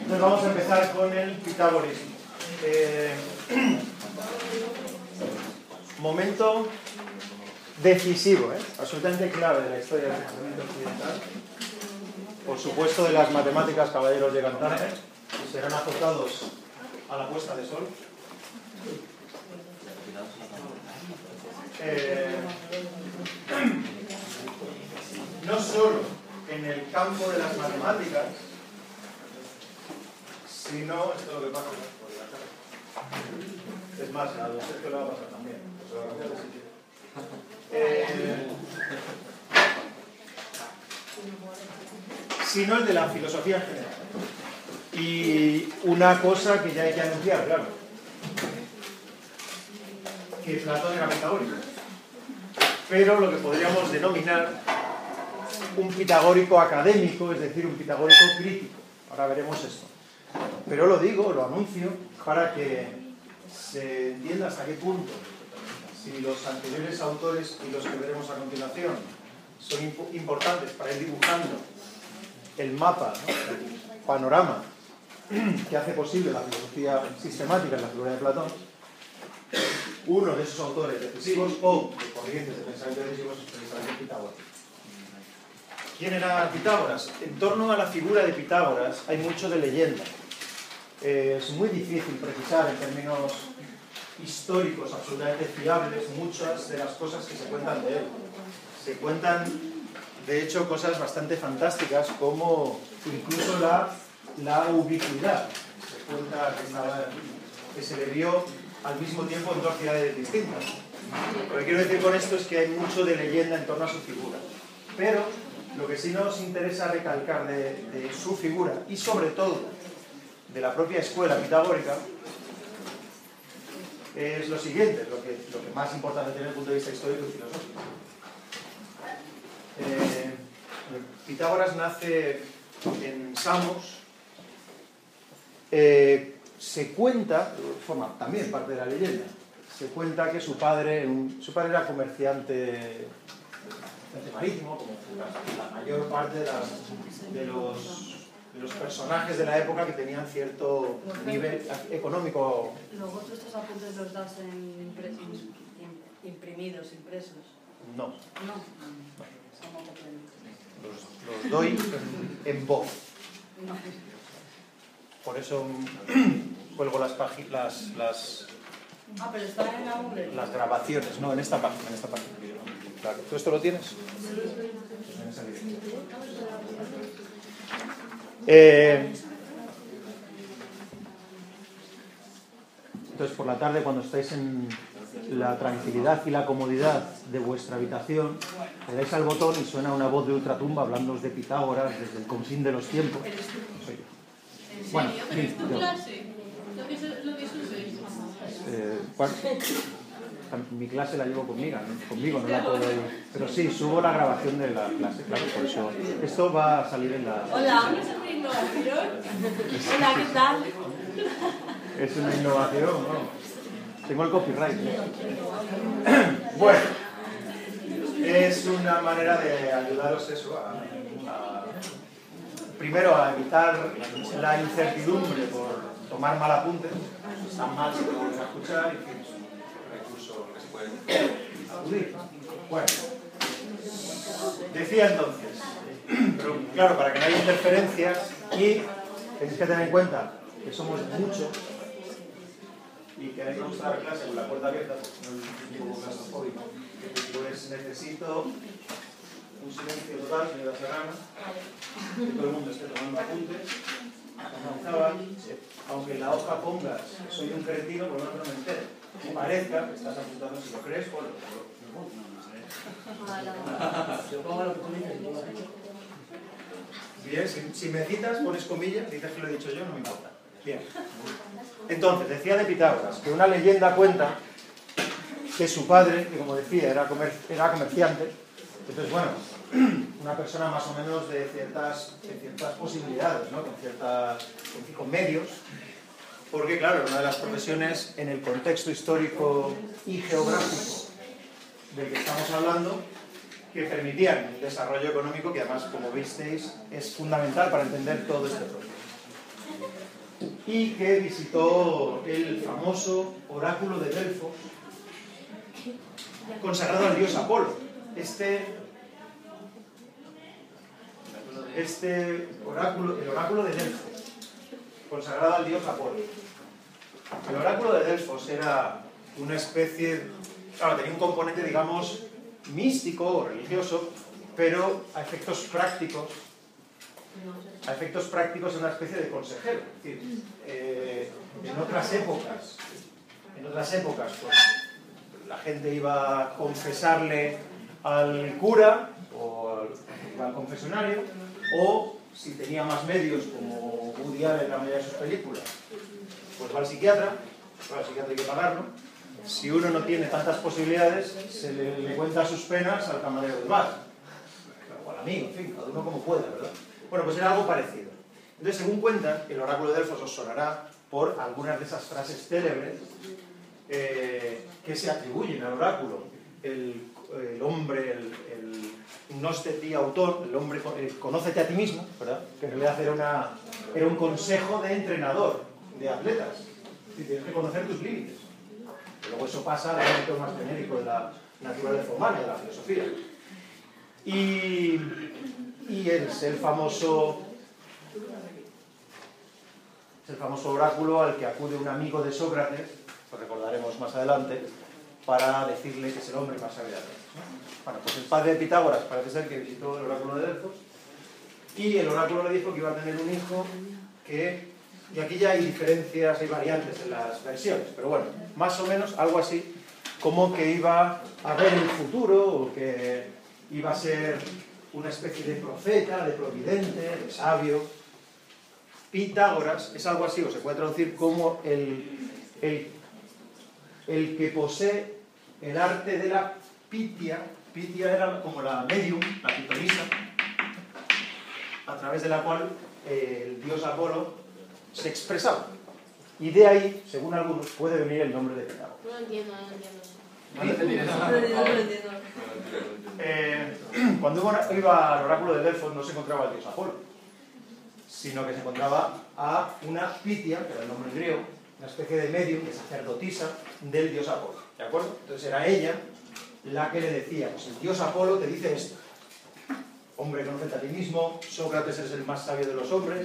Entonces vamos a empezar con el pitagorismo. Momento decisivo, absolutamente clave de la historia del pensamiento occidental. Por supuesto, de las matemáticas, caballeros llegan tarde, serán azotados a la puesta de sol. No solo en el campo de las matemáticas, sino, esto es lo que pasa por la tarde. Es más, a los que lo va a pasar también. Sino el de la filosofía en general. Y una cosa que ya hay que anunciar, claro, que Platón era pitagórico, pero lo que podríamos denominar un pitagórico académico, es decir, un pitagórico crítico. Ahora veremos esto. Pero lo digo, lo anuncio, para que se entienda hasta qué punto, si los anteriores autores y los que veremos a continuación son importantes para ir dibujando el mapa, ¿no?, el panorama que hace posible la filosofía sistemática en la figura de Platón. Uno de esos autores decisivos o de corrientes de pensamiento decisivos es precisamente Pitágoras. ¿Quién era Pitágoras? En torno a la figura de Pitágoras hay mucho de leyenda. Es muy difícil precisar en términos históricos absolutamente fiables muchas de las cosas que se cuentan de él. Se cuentan, de hecho, cosas bastante fantásticas, como incluso la ubicuidad. Se cuenta que se le vio al mismo tiempo en dos ciudades distintas. Lo que quiero decir con esto es que hay mucho de leyenda en torno a su figura. Pero lo que sí nos interesa recalcar de su figura, y sobre todo de la propia escuela pitagórica, es lo siguiente, lo que más importante tiene desde el punto de vista histórico y filosófico. Pitágoras nace en Samos. Se cuenta, forma también parte de la leyenda, se cuenta que su padre era comerciante marítimo, como la mayor parte de los personajes de la época que tenían cierto nivel económico. ¿Luego tú estos apuntes los das imprimidos, impresos? No. No. Los doy en voz. No. Por eso cuelgo las pero está en la web. Las grabaciones, no, en esta página. Claro. ¿Tú esto lo tienes? Entonces, por la tarde, cuando estáis en la tranquilidad y la comodidad de vuestra habitación, le dais al botón y suena una voz de ultratumba hablándoos de Pitágoras desde el confín de los tiempos. Soy yo. Bueno, ¿Es tu clase? ¿Lo que subes? Mi clase la llevo conmigo, no la puedo ir. Pero sí, subo la grabación de la clase, claro, por eso. Esto va a salir en la... Hola, ¿es una innovación? Hola, ¿qué tal? Es una innovación, ¿no? Tengo el copyright. Bueno, es una manera de ayudaros eso primero a evitar la incertidumbre por tomar mal apuntes. Está mal si te vuelves a escuchar, y en fin, es un recurso que se puede acudir. Bueno, decía entonces, pero claro, para que no haya interferencias, y tenéis que tener en cuenta que somos muchos y que hay que gustar la clase con la puerta abierta, porque no es un poco claustrofóbico, pues necesito un silencio total, señora Serrano, que todo el mundo esté tomando apuntes. Aunque en la hoja pongas que soy un cretino, por lo menos no me entere. Que parezca que estás apuntando, si lo crees, pues bien, si me citas, pones comillas, dices que lo he dicho yo, no me importa. Bien. Entonces, decía de Pitágoras que una leyenda cuenta que su padre, que como decía, era comerciante. Entonces, bueno, una persona más o menos de ciertas posibilidades, ¿no? Con medios, porque claro, una de las profesiones en el contexto histórico y geográfico del que estamos hablando, que permitían el desarrollo económico, que además, como visteis, es fundamental para entender todo este proceso. y que visitó el famoso oráculo de Delfos, consagrado al dios Apolo. El oráculo de Delfos, consagrado al dios Apolo. El oráculo de Delfos era una especie, claro, tenía un componente, digamos, místico o religioso, pero a efectos prácticos es una especie de consejero. Es decir, en otras épocas, pues, la gente iba a confesarle al cura o al confesionario, o si tenía más medios, como Woody Allen en la mayoría de sus películas, pues va al psiquiatra. Claro, al psiquiatra hay que pagarlo. Si uno no tiene tantas posibilidades, se le cuenta sus penas al camarero del bar, o al amigo, en fin, cada uno como pueda, ¿verdad? Bueno, pues era algo parecido. Entonces, según cuentan, el oráculo de Delfos os sonará por algunas de esas frases célebres que se atribuyen al oráculo. El hombre, el gnoste ti autor, el hombre, conócete a ti mismo, ¿verdad? Que en realidad era un consejo de entrenador, de atletas. Tienes que conocer tus límites. Luego eso pasa al ámbito más genérico de la naturaleza humana, de la filosofía. Y es el famoso oráculo al que acude un amigo de Sócrates, lo recordaremos más adelante, para decirle que es el hombre más sabio de Atenas. Bueno, pues el padre de Pitágoras parece ser que visitó el oráculo de Delfos, y el oráculo le dijo que iba a tener un hijo que... Y aquí ya hay diferencias, hay variantes en las versiones, pero bueno, más o menos algo así, como que iba a ver el futuro, o que iba a ser una especie de profeta, de providente, de sabio. Pitágoras es algo así, o se puede traducir como el que posee el arte de la pitia. Pitia era como la medium, la pitonisa, a través de la cual el dios Apolo se expresaba. Y de ahí, según algunos, puede venir el nombre de Pitágoras. No entiendo. Cuando iba al oráculo de Delfos no se encontraba al dios Apolo, sino que se encontraba a una Pitia, que era el nombre en griego, una especie de medium, de sacerdotisa del dios Apolo. ¿De acuerdo? Entonces era ella la que le decía, pues el dios Apolo te dice esto: hombre, conócete a ti mismo, Sócrates es el más sabio de los hombres,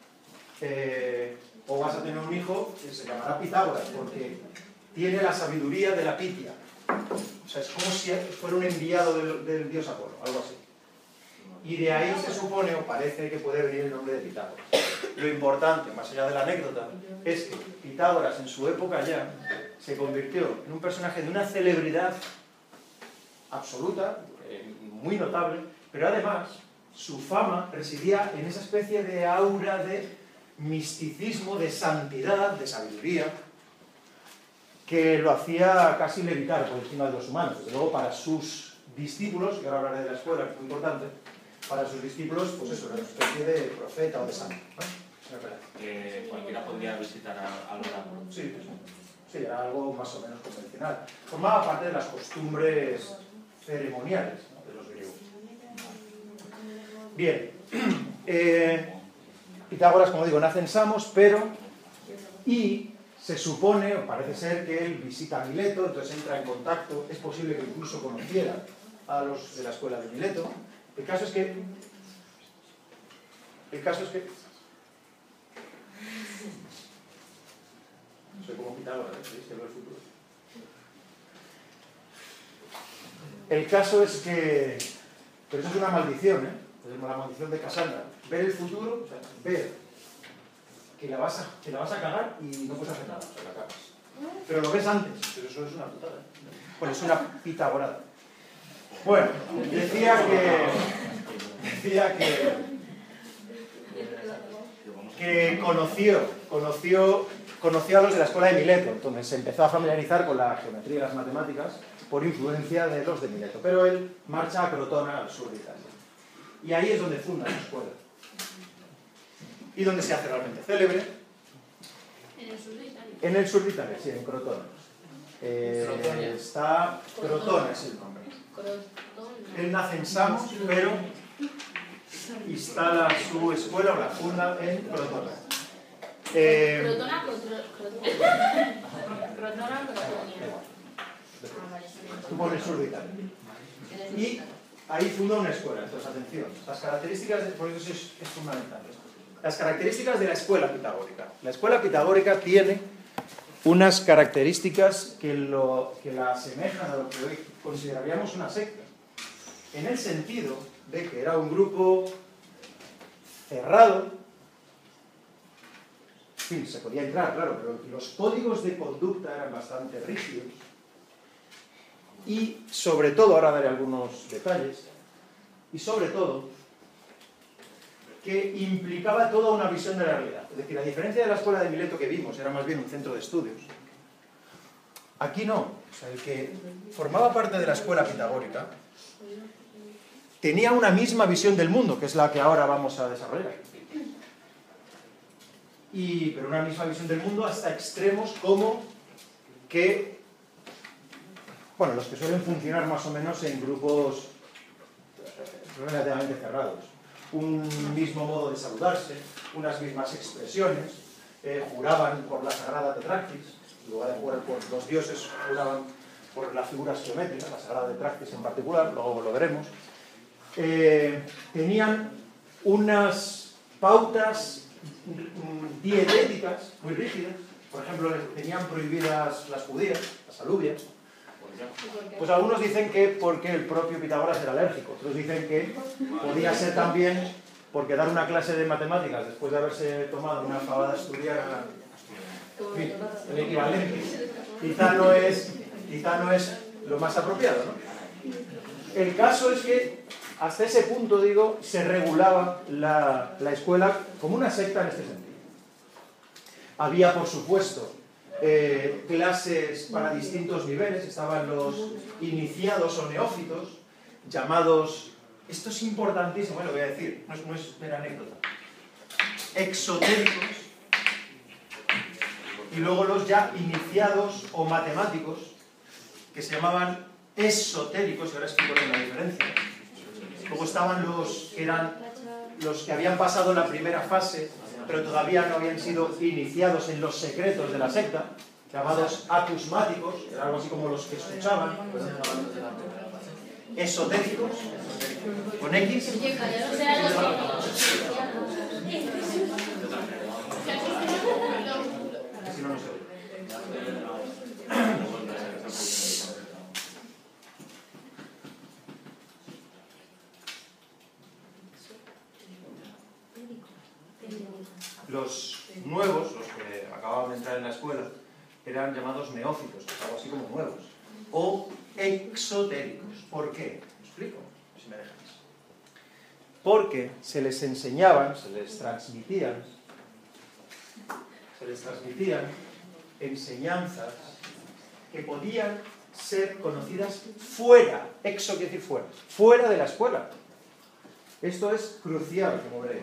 o vas a tener un hijo que se llamará Pitágoras, porque tiene la sabiduría de la Pitia. O sea, es como si fuera un enviado del dios Apolo, algo así. Y de ahí se supone, o parece, que puede venir el nombre de Pitágoras. Lo importante, más allá de la anécdota, es que Pitágoras en su época ya se convirtió en un personaje de una celebridad absoluta, muy notable, pero además su fama residía en esa especie de aura de misticismo, de santidad, de sabiduría, que lo hacía casi levitar por encima de los humanos. Desde luego, para sus discípulos, y ahora hablaré de la escuela, que es muy importante, para sus discípulos, pues eso, era una especie de profeta o de santo, ¿no? Cualquiera podría visitar al oráculo. Sí, era algo más o menos convencional. Formaba parte de las costumbres ceremoniales, ¿no?, de los griegos. Bien, Pitágoras, como digo, nace en Samos, y se supone, o parece ser, que él visita Mileto, entonces entra en contacto, es posible que incluso conociera a los de la escuela de Mileto. El caso es que soy como Pitágoras, ¿veis? Que veo el futuro. El caso es que, pero eso es una maldición, ¿eh? Es la maldición de Casandra. Ver el futuro, o sea, ver que la vas a cagar y no puedes hacer nada, o sea, la cagas. Pero lo ves antes, pero eso es una putada. Bueno, es una pitagorada. Bueno, decía que conoció a los de la escuela de Mileto, entonces se empezó a familiarizar con la geometría y las matemáticas por influencia de los de Mileto. Pero él marcha a Crotona, al sur de Italia. Y ahí es donde funda su escuela. Y donde se hace realmente célebre. En el sur de Italia. En el sur de Italia, sí, en Crotona. Está Crotona, es el nombre. Él nace en Samos, pero instala su escuela o la funda en Crotona. Crotona, Crotona, Tú pones sur de Italia. Y ahí funda una escuela. Entonces, atención, las características, por eso es fundamental. Las características de la escuela pitagórica. La escuela pitagórica tiene unas características que la asemejan a lo que hoy consideraríamos una secta. En el sentido de que era un grupo cerrado. En fin, se podía entrar, claro, pero los códigos de conducta eran bastante rígidos. Y sobre todo, ahora daré algunos detalles, y sobre todo, que implicaba toda una visión de la realidad. Es decir, a diferencia de la escuela de Mileto que vimos, era más bien un centro de estudios, aquí no. O sea, el que formaba parte de la escuela pitagórica tenía una misma visión del mundo, que es la que ahora vamos a desarrollar. Pero una misma visión del mundo hasta extremos como que, bueno, los que suelen funcionar más o menos en grupos relativamente cerrados. Un mismo modo de saludarse, unas mismas expresiones, juraban por la sagrada Tetractis, en lugar de jurar por los dioses, juraban por las figuras geométricas, la sagrada Tetractis en particular, luego lo veremos. Tenían unas pautas dietéticas muy rígidas. Por ejemplo, tenían prohibidas las judías, las alubias. Pues algunos dicen que porque el propio Pitágoras era alérgico, otros dicen que podía ser también porque dar una clase de matemáticas después de haberse tomado una fabada asturiana, el equivalente, quizá no es lo más apropiado, ¿no? El caso es que hasta ese punto, digo, se regulaba la escuela como una secta en este sentido. Había, por supuesto, clases para distintos niveles. Estaban los iniciados o neófitos, llamados, esto es importantísimo, bueno, lo voy a decir, no es mera anécdota, exotéricos, y luego los ya iniciados o matemáticos, que se llamaban esotéricos, y ahora explico la diferencia. Luego estaban los que eran los que habían pasado la primera fase, pero todavía no habían sido iniciados en los secretos de la secta, llamados acusmáticos, era algo así como los que escuchaban, esotéricos, con X. Si no, no se oye. Los nuevos, los que acababan de entrar en la escuela, eran llamados neófitos, que es algo así como nuevos, o exotéricos. ¿Por qué? ¿Me explico? Si me dejáis. Porque se les enseñaban, se les transmitían enseñanzas que podían ser conocidas fuera, exo quiere decir fuera de la escuela. Esto es crucial, como veréis.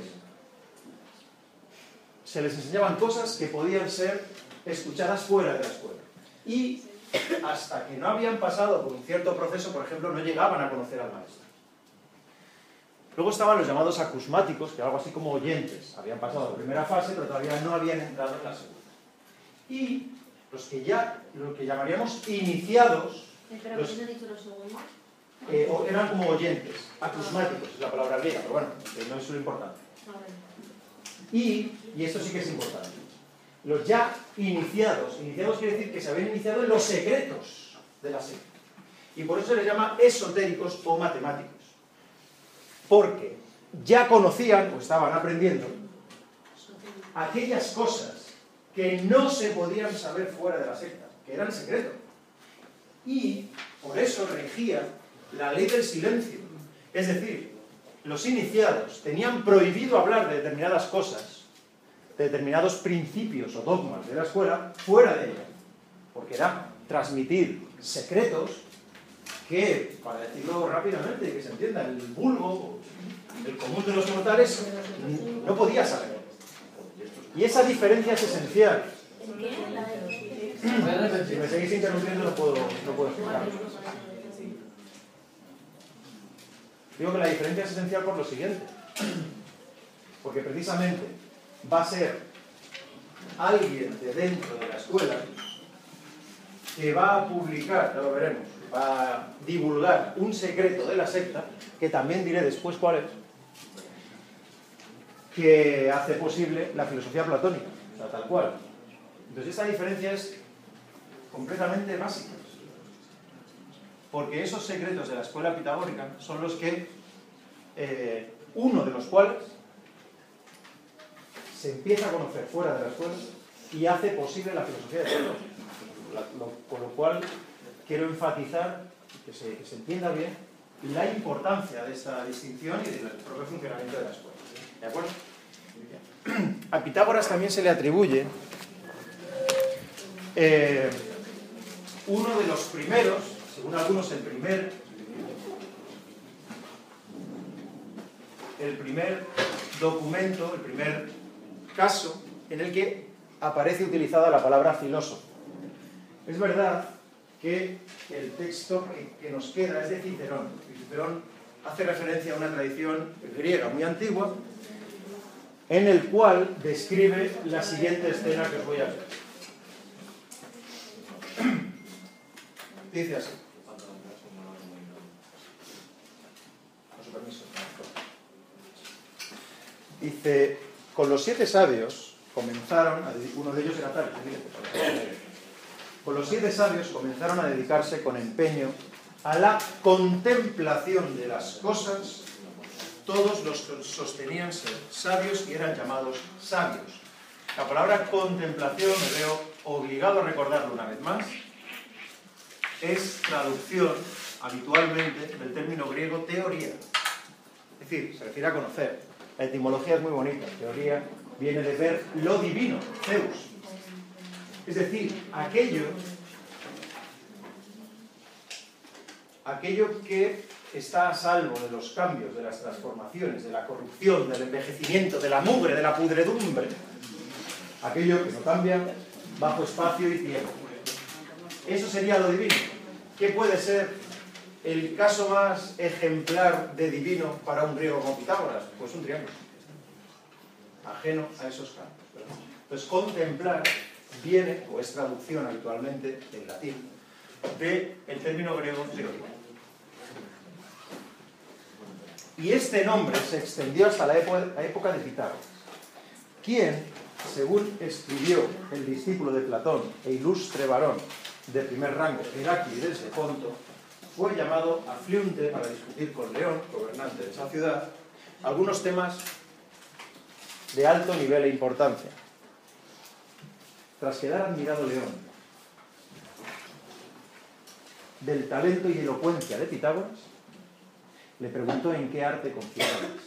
Se les enseñaban cosas que podían ser escuchadas fuera de la escuela. Y hasta que no habían pasado por un cierto proceso, por ejemplo, no llegaban a conocer al maestro. Luego estaban los llamados acusmáticos, que algo así como oyentes. Habían pasado la primera fase, pero todavía no habían entrado en la segunda. Y los que ya, lo que llamaríamos iniciados, ¿Pero por qué no he dicho los segundos? eran como oyentes, acusmáticos, es la palabra griega, pero bueno, no es lo importante. Y esto sí que es importante, los ya iniciados quiere decir que se habían iniciado en los secretos de la secta. Y por eso se les llama esotéricos o matemáticos. Porque ya conocían o estaban aprendiendo aquellas cosas que no se podían saber fuera de la secta, que eran secretos. Y por eso regía la ley del silencio. Es decir, los iniciados tenían prohibido hablar de determinadas cosas, de determinados principios o dogmas de la escuela, fuera de ella. Porque era transmitir secretos que, para decirlo rápidamente, que se entienda, el vulgo, el común de los mortales, no podía saber. Y esa diferencia es esencial. Si me seguís interrumpiendo no puedo explicarlo. Digo que la diferencia es esencial por lo siguiente. Porque precisamente va a ser alguien de dentro de la escuela que va a publicar, ya lo veremos, va a divulgar un secreto de la secta, que también diré después cuál es, que hace posible la filosofía platónica, o sea, tal cual. Entonces esta diferencia es completamente básica, porque esos secretos de la escuela pitagórica son los que, uno de los cuales se empieza a conocer fuera de la escuela y hace posible la filosofía de Platón. Con lo cual quiero enfatizar, que se entienda bien, la importancia de esta distinción y del propio funcionamiento de la escuela. ¿De acuerdo? A Pitágoras también se le atribuye uno de los primeros, según algunos el primer documento, el primer caso en el que aparece utilizada la palabra filósofo. Es verdad que el texto que nos queda es de Cicerón. Cicerón hace referencia a una tradición griega muy antigua en el cual describe la siguiente escena que os voy a leer. Dice así. Con su permiso. Dice, con los 7 sabios comenzaron, uno de ellos era tal, con los 7 sabios comenzaron a dedicarse con empeño a la contemplación de las cosas. Todos los que sostenían ser sabios y eran llamados sabios. La palabra contemplación, me veo obligado a recordarlo una vez más, es traducción habitualmente del término griego teoría. Es decir, se refiere a conocer. La etimología es muy bonita. Teoría viene de ver lo divino, Zeus. Es decir, aquello que está a salvo de los cambios, de las transformaciones, de la corrupción, del envejecimiento, de la mugre, de la pudredumbre. Aquello que no cambia bajo espacio y tiempo. Eso sería lo divino. ¿Qué puede ser el caso más ejemplar de divino para un griego como Pitágoras? Pues un triángulo. Ajeno a esos cambios. Entonces, contemplar viene, o es traducción habitualmente, en latín, del término griego teoría. Y este nombre se extendió hasta la época de Pitágoras, quien, según escribió el discípulo de Platón e ilustre varón de primer rango, Heráclides de Ponto, fue llamado a Fliunte para discutir con León, gobernante de esa ciudad, algunos temas de alto nivel e importancia. Tras quedar admirado León del talento y elocuencia de Pitágoras, le preguntó en qué arte confiaba más.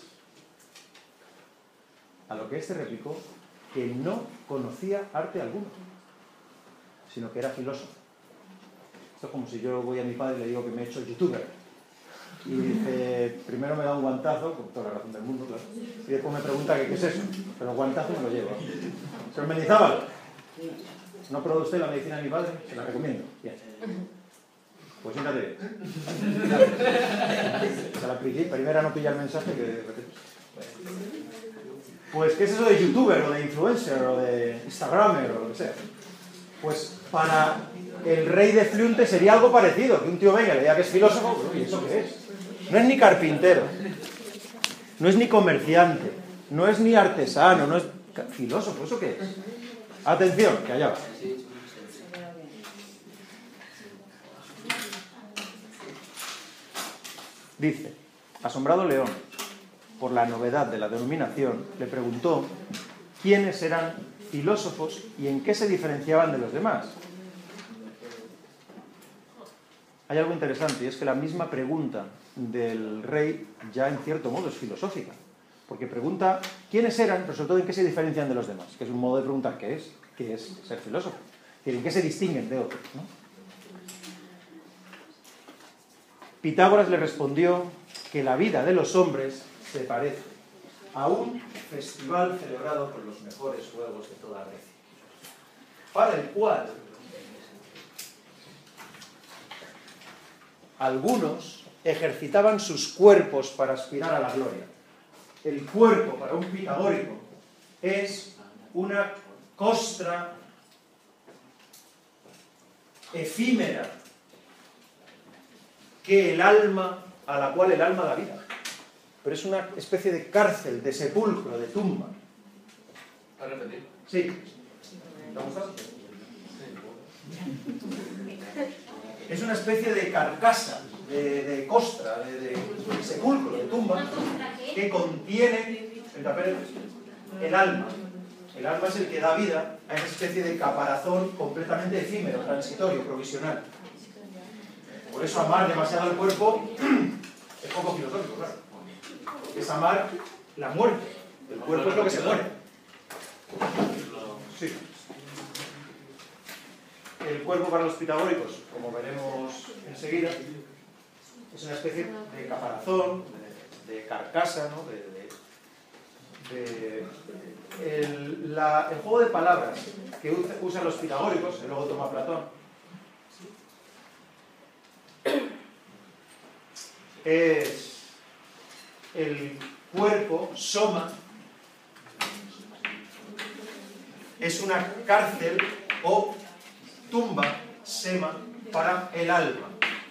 A lo que éste replicó que no conocía arte alguno, sino que era filósofo. Esto es como si yo voy a mi padre y le digo que me he hecho youtuber. Y dice, primero me da un guantazo, con toda la razón del mundo, claro, y después me pregunta que qué es eso. Pero el guantazo me lo llevo. Señor Mendizábal, ¿no probó usted la medicina de mi padre? Se la recomiendo. Bien. Pues siéntate bien. Se la apliqué, primero no pilla el mensaje que... Pues, ¿qué es eso de youtuber o de influencer o de instagramer o lo que sea? Pues para el rey de Fliunte sería algo parecido, que un tío venga y le diga que es filósofo, ¿y eso qué es? No es ni carpintero, no es ni comerciante, no es ni artesano, no es filósofo, ¿eso qué es? Atención, que allá va. Dice, asombrado León por la novedad de la denominación, le preguntó quiénes eran filósofos y en qué se diferenciaban de los demás. Hay algo interesante, y es que la misma pregunta del rey ya en cierto modo es filosófica, porque pregunta quiénes eran, pero sobre todo en qué se diferencian de los demás, que es un modo de preguntar qué es ser filósofo, es decir, en qué se distinguen de otros, ¿no? Pitágoras le respondió que la vida de los hombres se parece a un festival celebrado con los mejores juegos de toda Grecia, para el cual algunos ejercitaban sus cuerpos para aspirar a la gloria. El cuerpo para un pitagórico es una costra, efímera, que el alma, a la cual el alma da vida. Pero es una especie de cárcel, de sepulcro, de tumba. ¿A repetir? Sí. ¿Te ha gustado? Es una especie de carcasa, de costra, de sepulcro, de tumba, que contiene el alma. El alma es el que da vida a esa especie de caparazón completamente efímero, transitorio, provisional. Por eso amar demasiado al cuerpo es poco filosófico, claro. Es amar la muerte. El cuerpo es lo que se muere. Sí. El cuerpo para los pitagóricos, como veremos enseguida, es una especie de caparazón, de carcasa, ¿no? El juego de palabras que usan los pitagóricos, que luego toma Platón, es el cuerpo, soma, es una cárcel o tumba, sema, para el alma.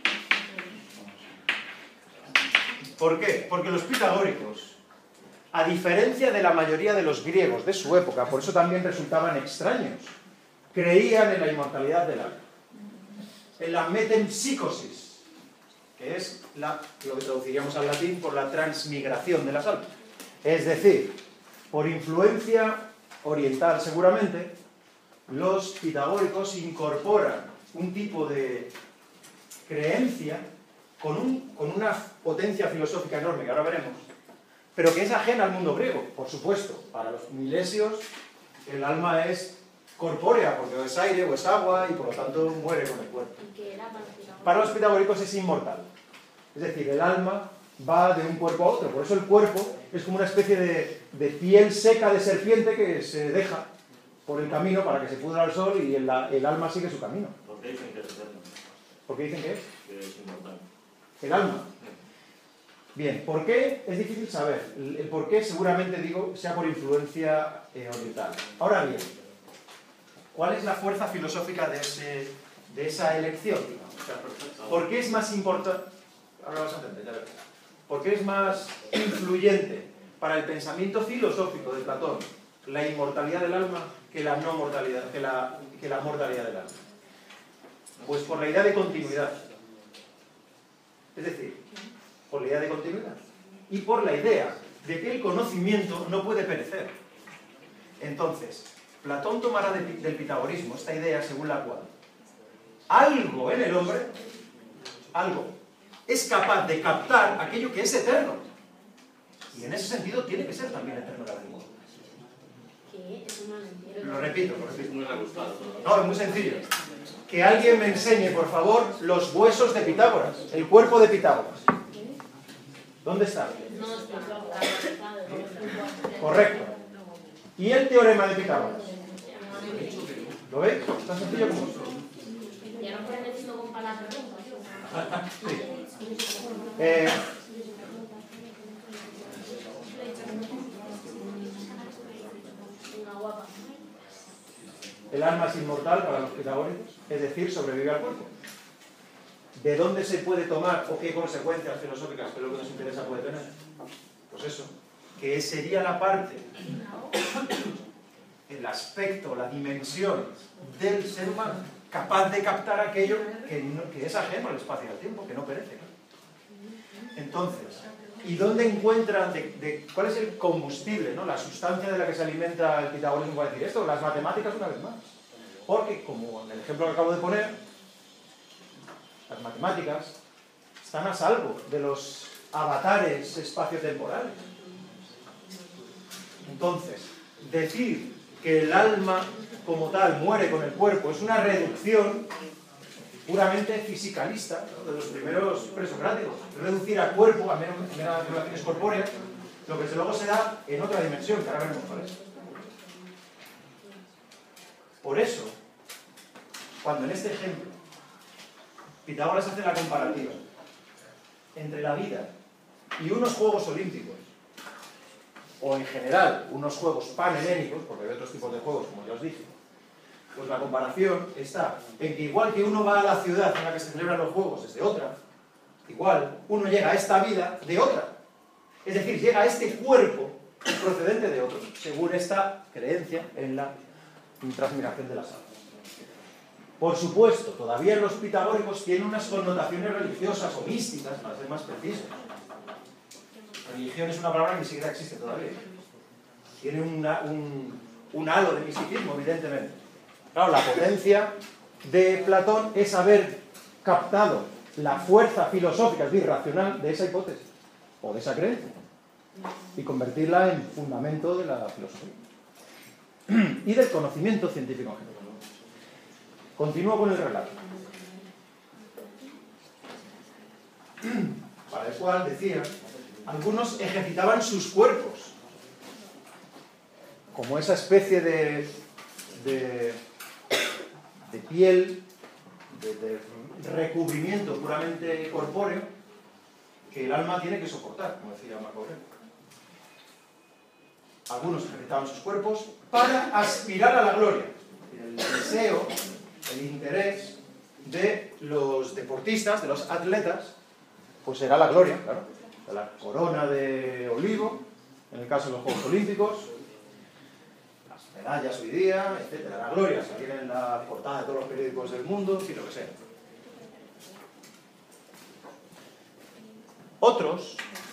¿Por qué? Porque los pitagóricos, a diferencia de la mayoría de los griegos de su época, por eso también resultaban extraños, creían en la inmortalidad del alma, en la metempsicosis, que es lo que traduciríamos al latín por la transmigración de las almas. Es decir, por influencia oriental seguramente, los pitagóricos incorporan un tipo de creencia con una potencia filosófica enorme, que ahora veremos, pero que es ajena al mundo griego, por supuesto. Para los milesios el alma es corpórea, porque o es aire o es agua y por lo tanto muere con el cuerpo. Para los pitagóricos es inmortal. Es decir, el alma va de un cuerpo a otro, por eso el cuerpo es como una especie de piel seca de serpiente que se deja por el camino para que se pudra al sol y el alma sigue su camino. ¿Por qué dicen que es eterno? ¿Por qué dicen que es? Que es inmortal. El alma. Bien, ¿por qué? Es difícil saber. El por qué seguramente digo sea por influencia oriental. Ahora bien, ¿cuál es la fuerza filosófica de esa elección? ¿Por qué es más importante? Ahora vas a entender, ya verás. ¿Por qué es más influyente para el pensamiento filosófico de Platón la inmortalidad del alma que la no mortalidad, que la mortalidad del alma? Pues por la idea de continuidad. Es decir, por la idea de continuidad. Y por la idea de que el conocimiento no puede perecer. Entonces, Platón tomará del pitagorismo esta idea según la cual algo en el hombre, algo, es capaz de captar aquello que es eterno. Y en ese sentido tiene que ser también eterno el alma. ¿Qué? Eso no lo entiendo. Lo repito. No le ha gustado. No, es muy sencillo. Que alguien me enseñe, por favor, los huesos de Pitágoras, el cuerpo de Pitágoras. ¿Dónde está? No, está Correcto. ¿Y el teorema de Pitágoras? ¿Lo veis? Tan sencillo como eso. Ya no puedes decirlo con palabras. Sí. El alma es inmortal para los pitagóricos, es decir, sobrevive al cuerpo. ¿De dónde se puede tomar o qué consecuencias filosóficas, que es lo que nos interesa, puede tener? Pues eso, que sería la parte, el aspecto, la dimensión del ser humano capaz de captar aquello que es ajeno al espacio y al tiempo, que no perece. Entonces, ¿y dónde encuentran, cuál es el combustible, ¿no? La sustancia de la que se alimenta el pitagorismo para decir esto? Las matemáticas una vez más. Porque, como en el ejemplo que acabo de poner, las matemáticas están a salvo de los avatares espaciotemporales. Entonces, decir que el alma como tal muere con el cuerpo es una reducción puramente fisicalista, ¿no? De los primeros presocráticos. Reducir al cuerpo a meras relaciones corpóreas, lo que luego se da en otra dimensión, que ahora veremos cuál es. Por eso, cuando en este ejemplo Pitágoras hace la comparativa entre la vida y unos Juegos Olímpicos, o en general unos juegos panhelénicos, porque hay otros tipos de juegos, como ya os dije, pues la comparación está en que igual que uno va a la ciudad en la que se celebran los juegos desde otra, igual uno llega a esta vida de otra. Es decir, llega a este cuerpo procedente de otro, según esta creencia en la transmigración de las almas. Por supuesto, todavía los pitagóricos tienen unas connotaciones religiosas o místicas, para ser más precisos. Religión es una palabra que ni siquiera existe todavía. Tiene un halo de misticismo, evidentemente. Claro, la potencia de Platón es haber captado la fuerza filosófica, es decir, racional, de esa hipótesis, o de esa creencia, y convertirla en fundamento de la filosofía y del conocimiento científico en general. Continúo con el relato. Para el cual, decía, algunos ejercitaban sus cuerpos, como esa especie de piel, de recubrimiento puramente corpóreo que el alma tiene que soportar, como decía Marco Aurelio. Algunos ejercitaban sus cuerpos para aspirar a la gloria. El deseo, el interés de los deportistas, de los atletas, pues era la gloria, claro. La corona de olivo, en el caso de los Juegos Olímpicos, las medallas hoy día, etc. La gloria, salir en la portada de todos los periódicos del mundo, y lo que sea. Otros,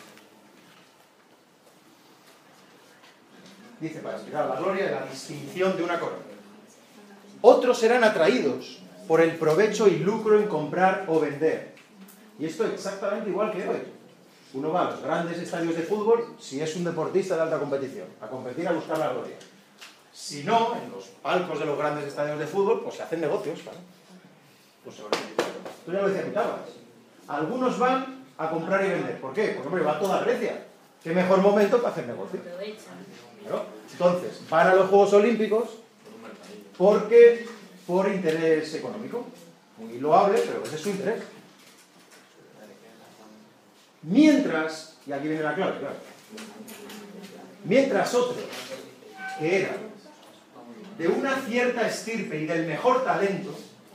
dice, para aspirar a la gloria, la distinción de una corona. Otros eran atraídos por el provecho y lucro en comprar o vender. Y esto es exactamente igual que hoy. Uno va a los grandes estadios de fútbol si es un deportista de alta competición, a competir, a buscar la gloria. Si no, en los palcos de los grandes estadios de fútbol, pues se hacen negocios, claro. Pues tú ya lo decías, algunos van a comprar y vender. ¿Por qué? Porque, hombre, va toda Grecia. ¿Qué mejor momento para hacer negocio? Claro. Entonces, van a los Juegos Olímpicos porque por interés económico. Muy loable, pero ese es su interés. Mientras, y aquí viene la clave, claro, mientras otros, que eran de una cierta estirpe y del mejor talento,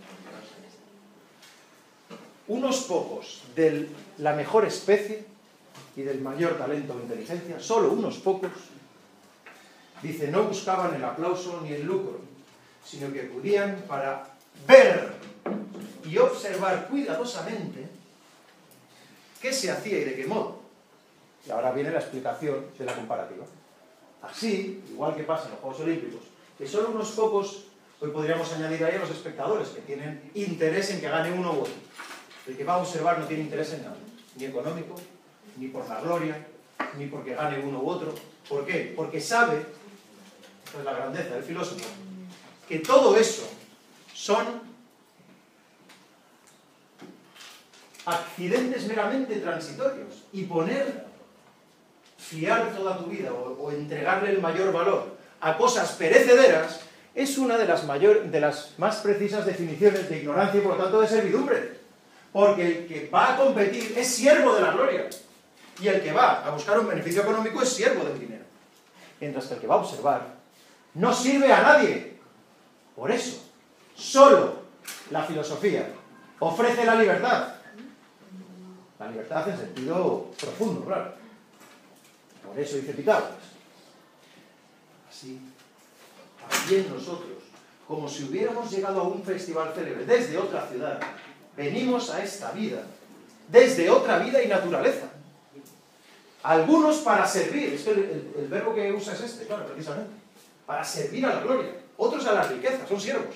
unos pocos de la mejor especie y del mayor talento o inteligencia, solo unos pocos, dice, no buscaban el aplauso ni el lucro, sino que acudían para ver y observar cuidadosamente qué se hacía y de qué modo. Y ahora viene la explicación de la comparativa. Así, igual que pasa en los Juegos Olímpicos, que solo unos pocos, hoy podríamos añadir ahí a los espectadores, que tienen interés en que gane uno u otro. El que va a observar no tiene interés en nada, ni económico, ni por la gloria, ni porque gane uno u otro. ¿Por qué? Porque sabe, esta es la grandeza del filósofo, que todo eso son accidentes meramente transitorios, y fiar toda tu vida o entregarle el mayor valor a cosas perecederas es una de las más precisas definiciones de ignorancia y por lo tanto de servidumbre. Porque el que va a competir es siervo de la gloria y el que va a buscar un beneficio económico es siervo del dinero. Mientras que el que va a observar no sirve a nadie. Por eso, solo la filosofía ofrece la libertad. La libertad en sentido profundo, claro. Por eso dice Pitágoras. Así, también nosotros, como si hubiéramos llegado a un festival célebre desde otra ciudad, venimos a esta vida, desde otra vida y naturaleza. Algunos para servir, es que el verbo que usa es este, claro, precisamente. Para servir a la gloria. Otros a la riqueza, son siervos.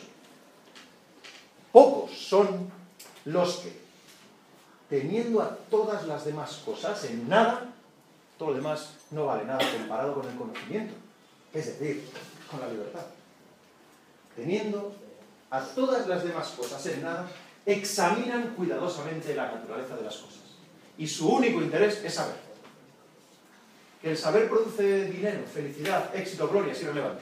Pocos son los que, teniendo a todas las demás cosas en nada, todo lo demás no vale nada comparado con el conocimiento, es decir, con la libertad. Teniendo a todas las demás cosas en nada, examinan cuidadosamente la naturaleza de las cosas. Y su único interés es saber. Que el saber produce dinero, felicidad, éxito, gloria, es irrelevante.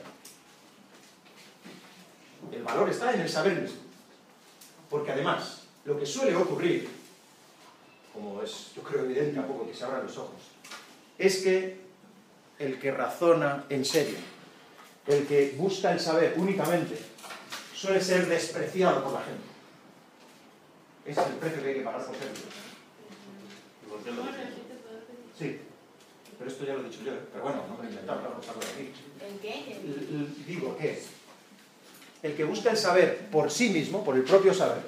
El valor está en el saber mismo. Porque además, lo que suele ocurrir, como es, yo creo, evidente a poco que se abran los ojos, es que el que razona en serio, el que busca el saber únicamente, suele ser despreciado por la gente. Ese es el precio que hay que pagar por ser Dios. ¿Y por qué lo dices? Sí, pero esto ya lo he dicho yo, pero bueno, no me lo he inventado, claro, saco de aquí. ¿El qué? Digo que el que busca el saber por sí mismo, por el propio saber,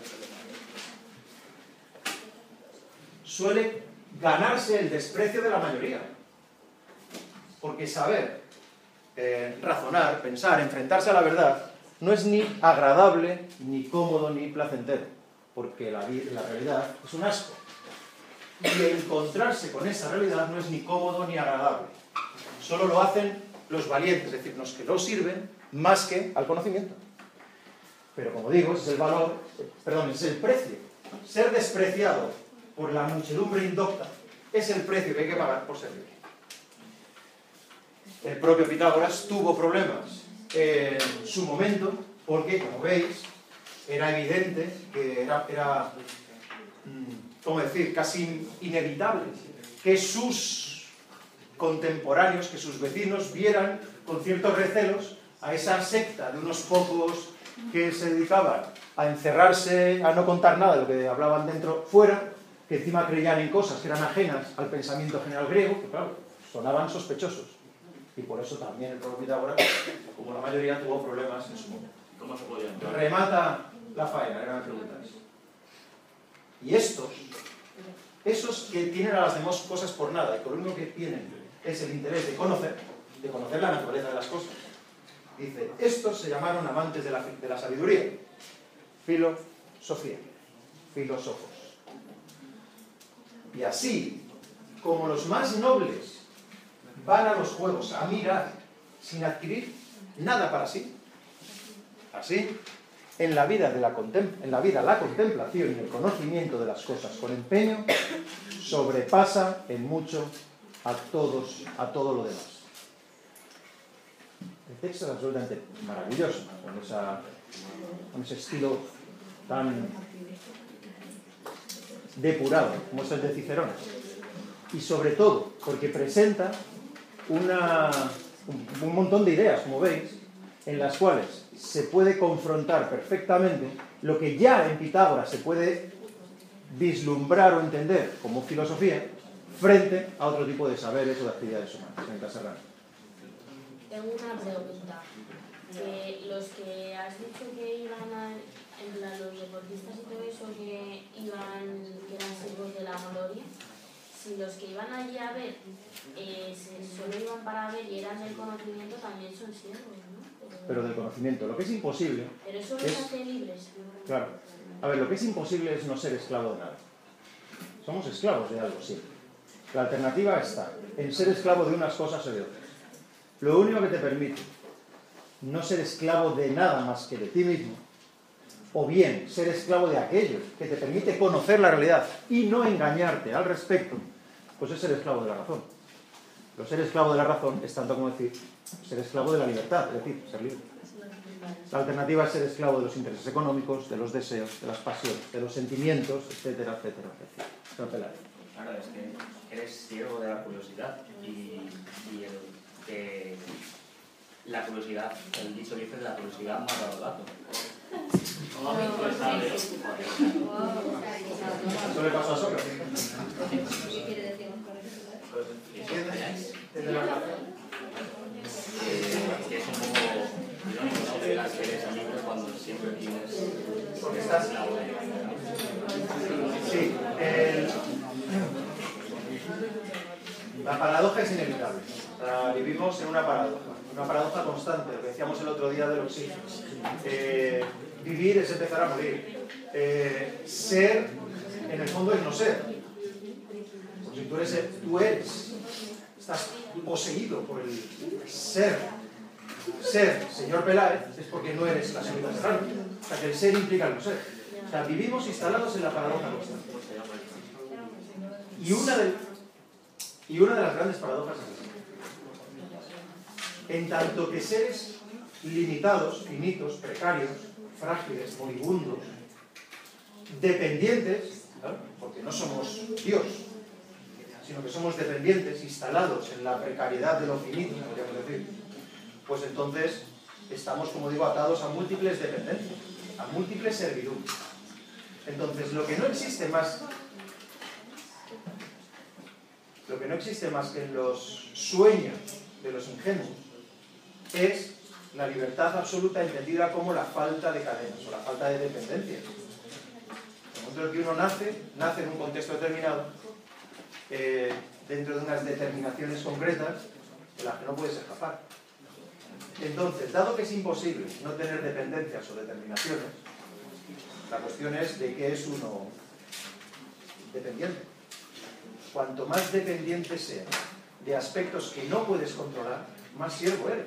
suele ganarse el desprecio de la mayoría. Porque saber, razonar, pensar, enfrentarse a la verdad, no es ni agradable, ni cómodo, ni placentero. Porque la realidad es un asco. Y encontrarse con esa realidad no es ni cómodo ni agradable. Solo lo hacen los valientes, es decir, los que no sirven más que al conocimiento. Pero como digo, ese es el valor, perdón, ese es el precio. Ser despreciado por la muchedumbre indocta es el precio que hay que pagar por ser libre. El propio Pitágoras tuvo problemas en su momento porque, como veis, era evidente que era ¿cómo decir?, casi inevitable que sus contemporáneos, que sus vecinos vieran con ciertos recelos a esa secta de unos pocos que se dedicaban a encerrarse, a no contar nada de lo que hablaban dentro fuera, que encima creían en cosas que eran ajenas al pensamiento general griego, que claro, sonaban sospechosos. Y por eso también el propio Pitágoras, como la mayoría, tuvo problemas en su momento. ¿Cómo se podía entrar? Remata la faena, era la pregunta. Y esos que tienen a las demás cosas por nada, y que lo único que tienen es el interés de conocer la naturaleza de las cosas, dice, estos se llamaron amantes de la sabiduría, filosofía, filósofos. Y así, como los más nobles van a los juegos a mirar sin adquirir nada para sí, así, en la vida la contemplación y el conocimiento de las cosas con empeño sobrepasa en mucho a todo lo demás. El texto es absolutamente maravilloso, con ese estilo tan depurado como es el de Cicerón. Y sobre todo porque presenta un montón de ideas, como veis, en las cuales se puede confrontar perfectamente lo que ya en Pitágoras se puede vislumbrar o entender como filosofía frente a otro tipo de saberes o de actividades humanas, en el caso real. Tengo una pregunta. Los que has dicho que iban en plan, los deportistas y todo eso, que eran siervos de la gloria, si los que iban allí a ver solo iban para ver y eran del conocimiento, también son siervos, ¿no? Pero del conocimiento. Lo que es imposible... Pero eso los hace libres. Claro. A ver, lo que es imposible es no ser esclavo de nada. Somos esclavos de algo, sí. La alternativa está en ser esclavo de unas cosas o de otras. Lo único que te permite no ser esclavo de nada más que de ti mismo, o bien ser esclavo de aquello que te permite conocer la realidad y no engañarte al respecto, pues es ser esclavo de la razón. Pero ser esclavo de la razón es tanto como decir ser esclavo de la libertad, es decir, ser libre. La alternativa es ser esclavo de los intereses económicos, de los deseos, de las pasiones, de los sentimientos, etcétera, etcétera, etcétera. Señor Pelayo. Claro, es que eres ciego de la curiosidad y la curiosidad, el dicho dice que la curiosidad mata al gato. Pues sabe. Eso le pasó a Sócrates. ¿Qué quiere decir? Desde la razón. Que es un poco, digamos, ¿no? Que eres libre cuando siempre tienes... Porque estás... Sí, la paradoja es inevitable. O sea, vivimos en una paradoja constante, lo que decíamos el otro día del oxígeno. Vivir es empezar a morir. Ser, en el fondo, es no ser. Porque si tú eres, estás poseído por el ser. Ser, señor Peláez, es porque no eres la señorita Serrano. O sea, que el ser implica el no ser. O sea, vivimos instalados en la paradoja constante. Y una de las grandes paradojas es esa. En tanto que seres limitados, finitos, precarios, frágiles, moribundos, dependientes, ¿claro? Porque no somos Dios, sino que somos dependientes, instalados en la precariedad de lo finito, podríamos decir, pues entonces estamos, como digo, atados a múltiples dependencias, a múltiples servidumbres. Entonces, lo que no existe más que en los sueños de los ingenuos es la libertad absoluta entendida como la falta de cadenas o la falta de dependencia. En el momento en que uno nace en un contexto determinado, dentro de unas determinaciones concretas de las que no puedes escapar. Entonces, dado que es imposible no tener dependencias o determinaciones, la cuestión es de qué es uno dependiente. Cuanto más dependiente seas de aspectos que no puedes controlar, más siervo eres.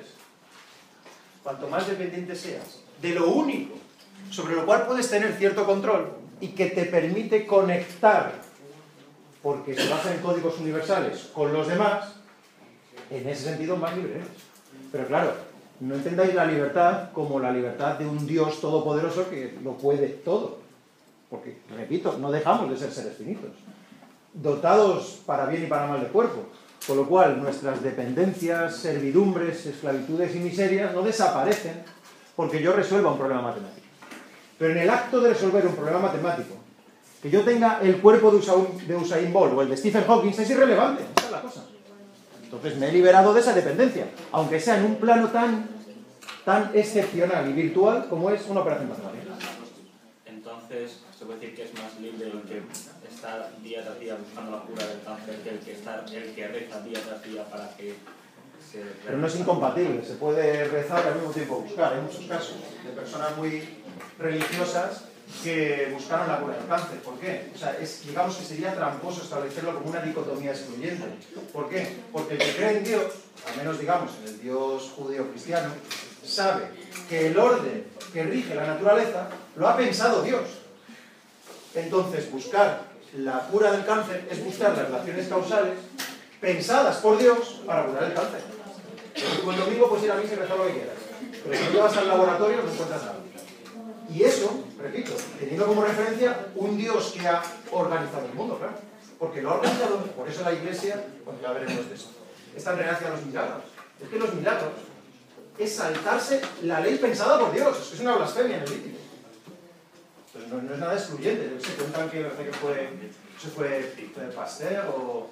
Cuanto más dependiente seas de lo único sobre lo cual puedes tener cierto control y que te permite conectar, porque se basa en códigos universales, con los demás, en ese sentido más libre eres. Pero claro, no entendáis la libertad como la libertad de un Dios todopoderoso que lo puede todo. Porque, repito, no dejamos de ser seres finitos, dotados para bien y para mal de cuerpo. Con lo cual, nuestras dependencias, servidumbres, esclavitudes y miserias no desaparecen porque yo resuelva un problema matemático. Pero en el acto de resolver un problema matemático, que yo tenga el cuerpo de Usain Bolt o el de Stephen Hawking es irrelevante. Esa es la cosa. Entonces me he liberado de esa dependencia, aunque sea en un plano tan excepcional y virtual como es una operación matemática. Entonces, se puede decir que es más libre el que está día tras día buscando la cura del cáncer que el que reza día tras día para que se... Pero no es incompatible, se puede rezar y al mismo tiempo buscar. Hay muchos casos de personas muy religiosas que buscaron la cura del cáncer. ¿Por qué? O sea, digamos que sería tramposo establecerlo como una dicotomía excluyente. ¿Por qué? Porque el que cree en Dios, al menos digamos en el Dios judío-cristiano, sabe que el orden que rige la naturaleza lo ha pensado Dios. Entonces, buscar la cura del cáncer es buscar las relaciones causales pensadas por Dios para curar el cáncer. Tú el domingo puedes ir a misa y rezar lo que quieras, pero si no te vas al laboratorio no encuentras nada. Y eso, repito, teniendo como referencia un Dios que ha organizado el mundo, claro. Porque lo ha organizado, por eso la Iglesia, pues ya veremos de eso, está en reacción a los milagros. Es que los milagros es saltarse la ley pensada por Dios. Es una blasfemia en el Levítico. Pues no es nada excluyente. Se cuentan que fue Pasteur o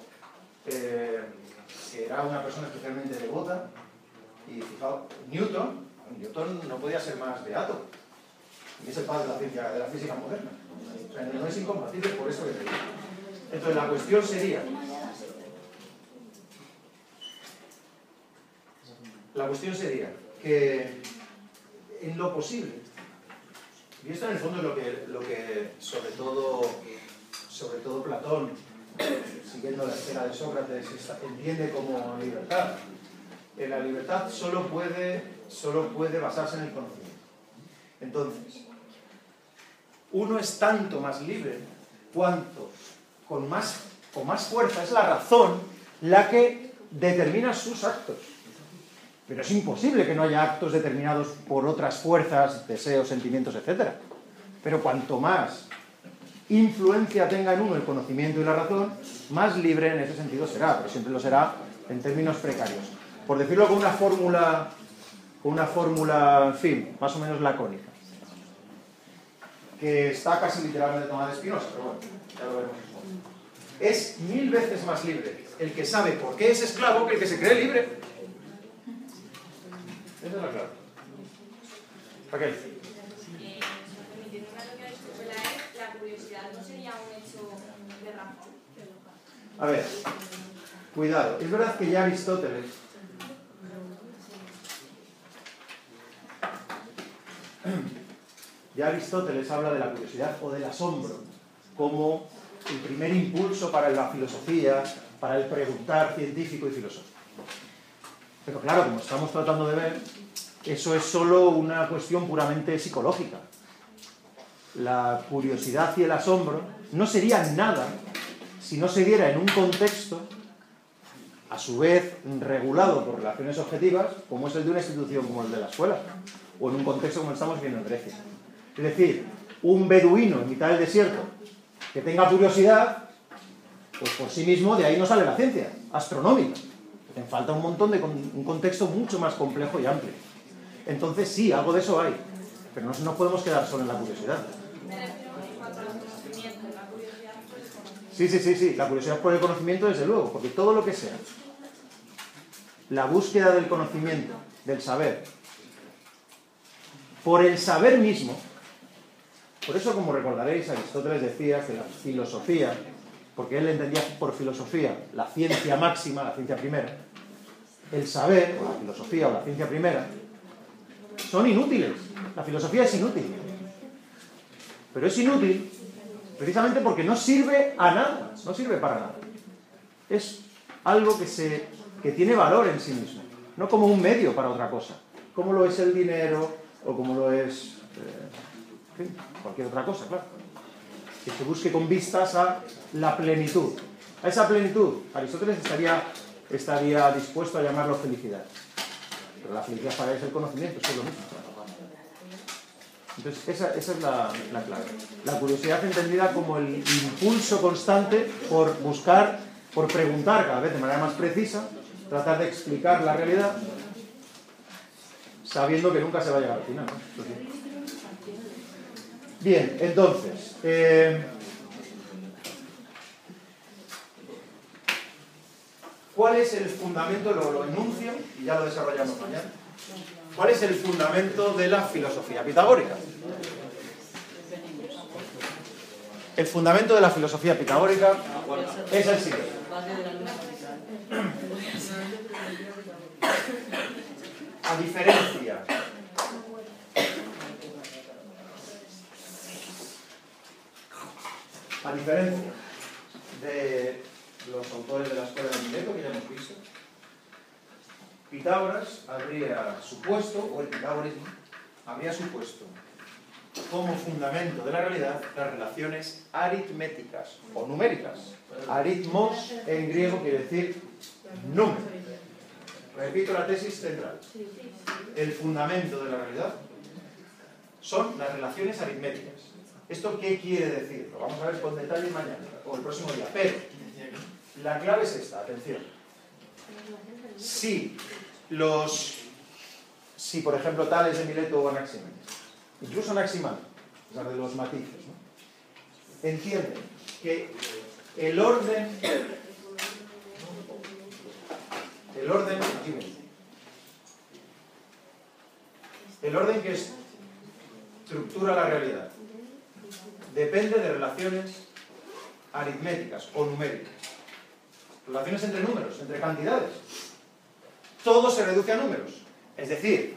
que era una persona especialmente devota. Y fijaos, Newton no podía ser más beato. Y es el padre de la física moderna. O sea, no es incompatible por eso que te digo. Entonces la cuestión sería que en lo posible, y esto en el fondo es lo que sobre todo Platón, siguiendo la esfera de Sócrates, entiende como libertad. La libertad solo puede basarse en el conocimiento. Entonces, uno es tanto más libre cuanto con más fuerza es la razón la que determina sus actos. Pero es imposible que no haya actos determinados por otras fuerzas, deseos, sentimientos, etc. Pero cuanto más influencia tenga en uno el conocimiento y la razón, más libre en ese sentido será, pero siempre lo será en términos precarios. Por decirlo con una fórmula, en fin, más o menos lacónica, que está casi literalmente tomada de Spinoza, pero bueno, ya lo veremos. Es 1000 veces más libre el que sabe por qué es esclavo que el que se cree libre. Esa es la clave. Raquel. Permitiendo una lo que ha dicho Pelaez, la curiosidad no sería un hecho de razón. A ver, cuidado. Es verdad que ya Aristóteles habla de la curiosidad o del asombro como el primer impulso para la filosofía, para el preguntar científico y filosófico. Pero claro, como estamos tratando de ver, eso es solo una cuestión puramente psicológica. La curiosidad y el asombro no serían nada si no se diera en un contexto, a su vez regulado por relaciones objetivas, como es el de una institución como el de la escuela, o en un contexto como estamos viendo en Grecia. Es decir, un beduino en mitad del desierto que tenga curiosidad Pues por sí mismo de ahí no sale la ciencia astronómica. Le falta un montón de un contexto mucho más complejo y amplio. Entonces sí, algo de eso hay, pero no nos podemos quedar solo en la curiosidad. Sí, la curiosidad por el conocimiento desde luego, porque todo lo que sea la búsqueda del conocimiento, del saber, por el saber mismo. Por eso, como recordaréis, Aristóteles decía que la filosofía, porque él entendía por filosofía la ciencia máxima, la ciencia primera, el saber, o la filosofía o la ciencia primera, son inútiles. La filosofía es inútil. Pero es inútil precisamente porque no sirve a nada, no sirve para nada. Es algo que tiene valor en sí mismo, no como un medio para otra cosa, como lo es el dinero o como lo es en fin, cualquier otra cosa, claro. Que se busque con vistas a la plenitud. A esa plenitud, Aristóteles estaría dispuesto a llamarlo felicidad. Pero la felicidad para él es el conocimiento, eso es lo mismo. Entonces, esa es la clave. La curiosidad entendida como el impulso constante por buscar, por preguntar cada vez de manera más precisa, tratar de explicar la realidad, sabiendo que nunca se va a llegar al final, ¿no? Bien, entonces, ¿cuál es el fundamento? Lo enuncio y ya lo desarrollamos mañana. ¿Cuál es el fundamento de la filosofía pitagórica? El fundamento de la filosofía pitagórica es el siguiente. A diferencia de los autores de la escuela de Mileto, que ya hemos visto, Pitágoras habría supuesto, o el pitagorismo, habría supuesto como fundamento de la realidad las relaciones aritméticas o numéricas. Aritmos en griego quiere decir número. Repito la tesis central. El fundamento de la realidad son las relaciones aritméticas. ¿Esto qué quiere decir? Lo vamos a ver con detalle mañana o el próximo día. Pero la clave es esta, atención. Si por ejemplo Tales de Mileto o Anaxímenes, incluso Anaximandro, a pesar de los matices, ¿no?, entienden que el orden que estructura la realidad depende de relaciones aritméticas o numéricas, relaciones entre números, entre cantidades. Todo se reduce a números. Es decir,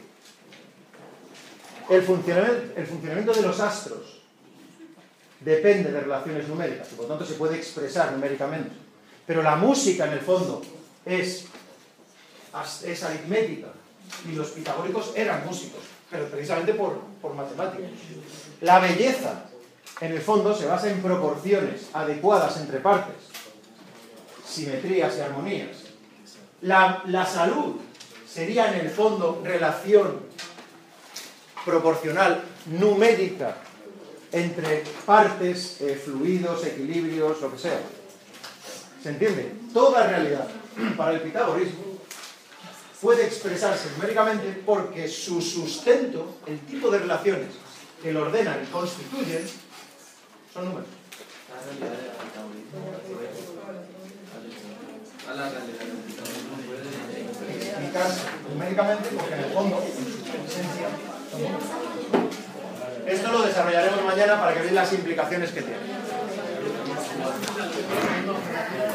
el funcionamiento de los astros depende de relaciones numéricas y por lo tanto se puede expresar numéricamente. Pero la música en el fondo es aritmética y los pitagóricos eran músicos, pero precisamente por matemáticas. La belleza en el fondo se basa en proporciones adecuadas entre partes, simetrías y armonías. La salud sería en el fondo relación proporcional numérica entre partes, fluidos, equilibrios, lo que sea. ¿Se entiende? Toda realidad para el pitagorismo puede expresarse numéricamente porque su sustento, el tipo de relaciones que lo ordenan y constituyen, son números. Explicarse numéricamente porque en el fondo, en su esencia, son números. Esto lo desarrollaremos mañana para que veáis las implicaciones que tiene.